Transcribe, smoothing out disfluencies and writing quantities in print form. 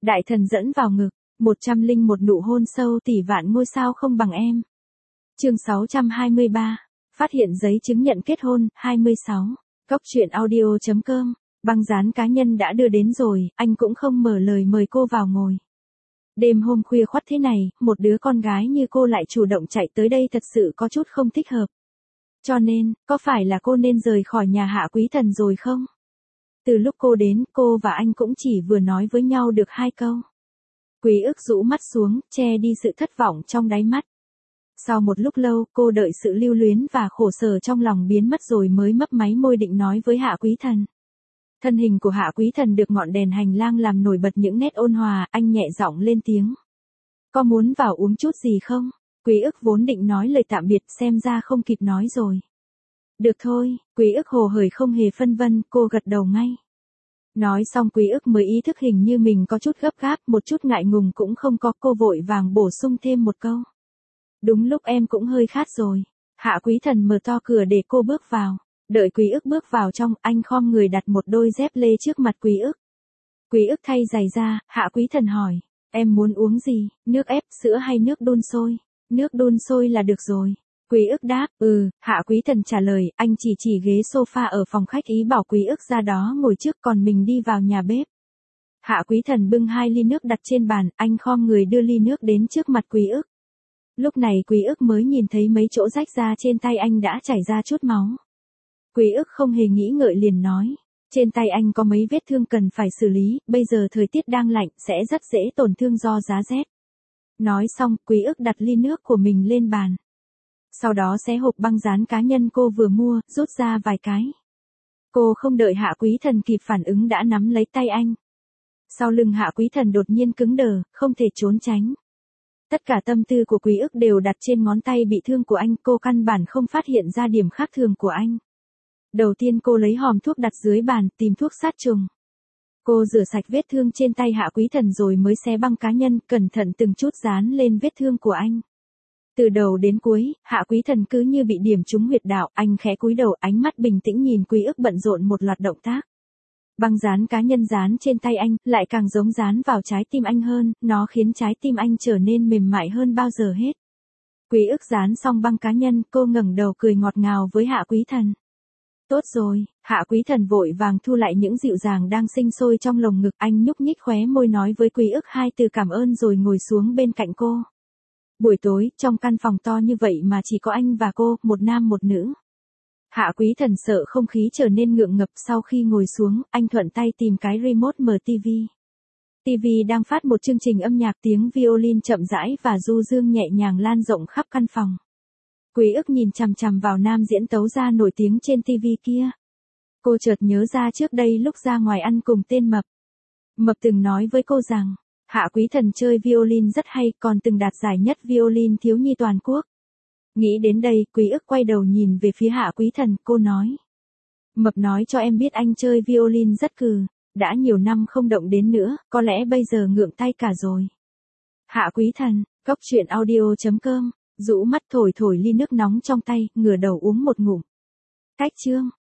Đại thần dẫn vào ngực, 101 nụ hôn sâu tỷ vạn ngôi sao không bằng em. Chương 623, phát hiện giấy chứng nhận kết hôn, 26. Cóc truyện audio.com, băng dán cá nhân đã đưa đến rồi, anh cũng không mở lời mời cô vào ngồi. Đêm hôm khuya khoắt thế này, một đứa con gái như cô lại chủ động chạy tới đây thật sự có chút không thích hợp. Cho nên, có phải là cô nên rời khỏi nhà Hạ Quý Thần rồi không? Từ lúc cô đến, cô và anh cũng chỉ vừa nói với nhau được 2 câu. Quý ức rũ mắt xuống, che đi sự thất vọng trong đáy mắt. Sau một lúc lâu, cô đợi sự lưu luyến và khổ sở trong lòng biến mất rồi mới mấp máy môi định nói với Hạ Quý Thần. Thân hình của Hạ Quý Thần được ngọn đèn hành lang làm nổi bật những nét ôn hòa, anh nhẹ giọng lên tiếng. Có muốn vào uống chút gì không? Quý ức vốn định nói lời tạm biệt, xem ra không kịp nói rồi. Được thôi, Quý ức hồ hởi không hề phân vân, cô gật đầu ngay. Nói xong Quý ức mới ý thức hình như mình có chút gấp gáp, một chút ngại ngùng cũng không có, cô vội vàng bổ sung thêm một câu. Đúng lúc em cũng hơi khát rồi. Hạ Quý Thần mở to cửa để cô bước vào. Đợi Quý ức bước vào trong, anh khom người đặt một đôi dép lê trước mặt Quý ức. Quý ức thay giày ra, Hạ Quý Thần hỏi. Em muốn uống gì, nước ép, sữa hay nước đun sôi? Nước đun sôi là được rồi. Quý ức đáp, Hạ Quý Thần trả lời, anh chỉ ghế sofa ở phòng khách ý bảo Quý ức ra đó ngồi trước còn mình đi vào nhà bếp. Hạ Quý Thần bưng 2 ly nước đặt trên bàn, anh khom người đưa ly nước đến trước mặt Quý ức. Lúc này Quý ức mới nhìn thấy mấy chỗ rách ra trên tay anh đã chảy ra chút máu. Quý ức không hề nghĩ ngợi liền nói, trên tay anh có mấy vết thương cần phải xử lý, bây giờ thời tiết đang lạnh, sẽ rất dễ tổn thương do giá rét. Nói xong, Quý ức đặt ly nước của mình lên bàn. Sau đó xé hộp băng dán cá nhân cô vừa mua, rút ra vài cái. Cô không đợi Hạ Quý Thần kịp phản ứng đã nắm lấy tay anh. Sau lưng Hạ Quý Thần đột nhiên cứng đờ, không thể trốn tránh. Tất cả tâm tư của Quý ức đều đặt trên ngón tay bị thương của anh, cô căn bản không phát hiện ra điểm khác thường của anh. Đầu tiên cô lấy hòm thuốc đặt dưới bàn, tìm thuốc sát trùng. Cô rửa sạch vết thương trên tay Hạ Quý Thần rồi mới xé băng cá nhân, cẩn thận từng chút dán lên vết thương của anh. Từ đầu đến cuối, Hạ Quý Thần cứ như bị điểm trúng huyệt đạo, anh khẽ cúi đầu, ánh mắt bình tĩnh nhìn Quý ức bận rộn một loạt động tác. Băng dán cá nhân dán trên tay anh, lại càng giống dán vào trái tim anh hơn, nó khiến trái tim anh trở nên mềm mại hơn bao giờ hết. Quý ức dán xong băng cá nhân, cô ngẩng đầu cười ngọt ngào với Hạ Quý Thần. Tốt rồi, Hạ Quý Thần vội vàng thu lại những dịu dàng đang sinh sôi trong lồng ngực, anh nhúc nhích khóe môi nói với Quý ức 2 từ cảm ơn rồi ngồi xuống bên cạnh cô. Buổi tối, trong căn phòng to như vậy mà chỉ có anh và cô, một nam một nữ. Hạ Quý Thần sợ không khí trở nên ngượng ngập, sau khi ngồi xuống, anh thuận tay tìm cái remote mở TV. TV đang phát một chương trình âm nhạc, tiếng violin chậm rãi và du dương nhẹ nhàng lan rộng khắp căn phòng. Quý ức nhìn chằm chằm vào nam diễn tấu gia nổi tiếng trên TV kia. Cô chợt nhớ ra trước đây lúc ra ngoài ăn cùng tên Mập. Mập từng nói với cô rằng, Hạ Quý Thần chơi violin rất hay, còn từng đạt giải nhất violin thiếu nhi toàn quốc. Nghĩ đến đây, Quý ức quay đầu nhìn về phía Hạ Quý Thần, cô nói. Mập nói cho em biết anh chơi violin rất cừ, đã nhiều năm không động đến nữa, có lẽ bây giờ ngượng tay cả rồi. Hạ Quý Thần, cóc truyện audio.com, rũ mắt thổi ly nước nóng trong tay, ngửa đầu uống một ngụm. Cách chương.